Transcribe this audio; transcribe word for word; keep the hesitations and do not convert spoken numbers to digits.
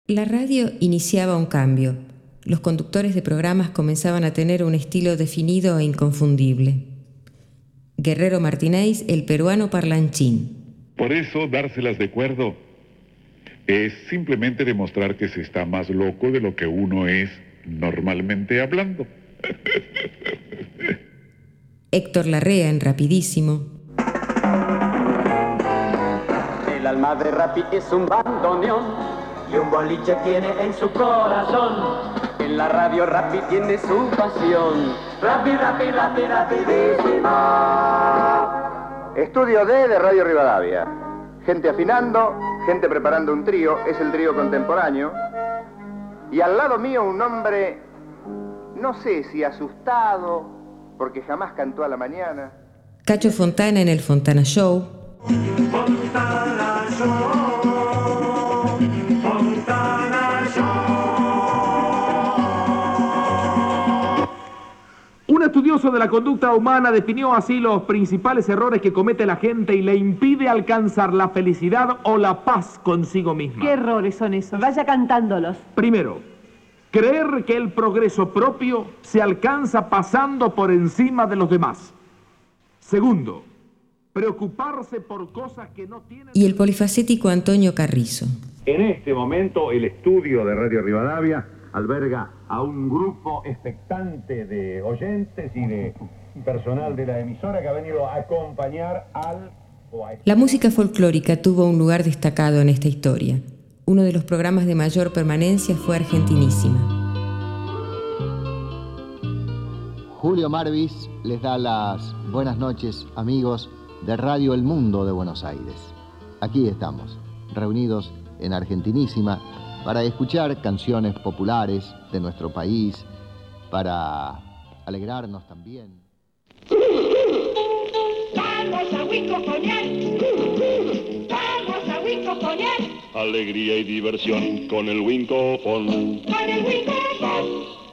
La radio iniciaba un cambio. Los conductores de programas comenzaban a tener un estilo definido e inconfundible. Guerrero Martínez, el peruano parlanchín. Por eso, dárselas de cuerdo es simplemente demostrar que se está más loco de lo que uno es normalmente hablando. Héctor Larrea en Rapidísimo. El alma de Rapi es un bandoneón y un boliche tiene en su corazón. En la radio Rapi tiene su pasión. Rapi, Rapi, Rapi, rapidísimo. Estudio D de Radio Rivadavia. Gente afinando, gente preparando un trío, es el trío contemporáneo. Y al lado mío un hombre, no sé si asustado, porque jamás cantó a la mañana. Cacho Fontana en el Fontana Show. Fontana Show, Fontana Show. Un estudioso de la conducta humana definió así los principales errores que comete la gente y le impide alcanzar la felicidad o la paz consigo misma. ¿Qué errores son esos? Vaya cantándolos. Primero, creer que el progreso propio se alcanza pasando por encima de los demás. Segundo, preocuparse por cosas que no tienen... Y el polifacético Antonio Carrizo. En este momento el estudio de Radio Rivadavia alberga a un grupo expectante de oyentes y de personal de la emisora que ha venido a acompañar al... La música folclórica tuvo un lugar destacado en esta historia. Uno de los programas de mayor permanencia fue Argentinísima. Julio Marvis les da las buenas noches, amigos de Radio El Mundo de Buenos Aires. Aquí estamos, reunidos en Argentinísima, para escuchar canciones populares de nuestro país, para alegrarnos también. Vamos a Huico Coñac, vamos a Huico Coñac. Alegría y diversión con el Wincofon. Con el Wincofon.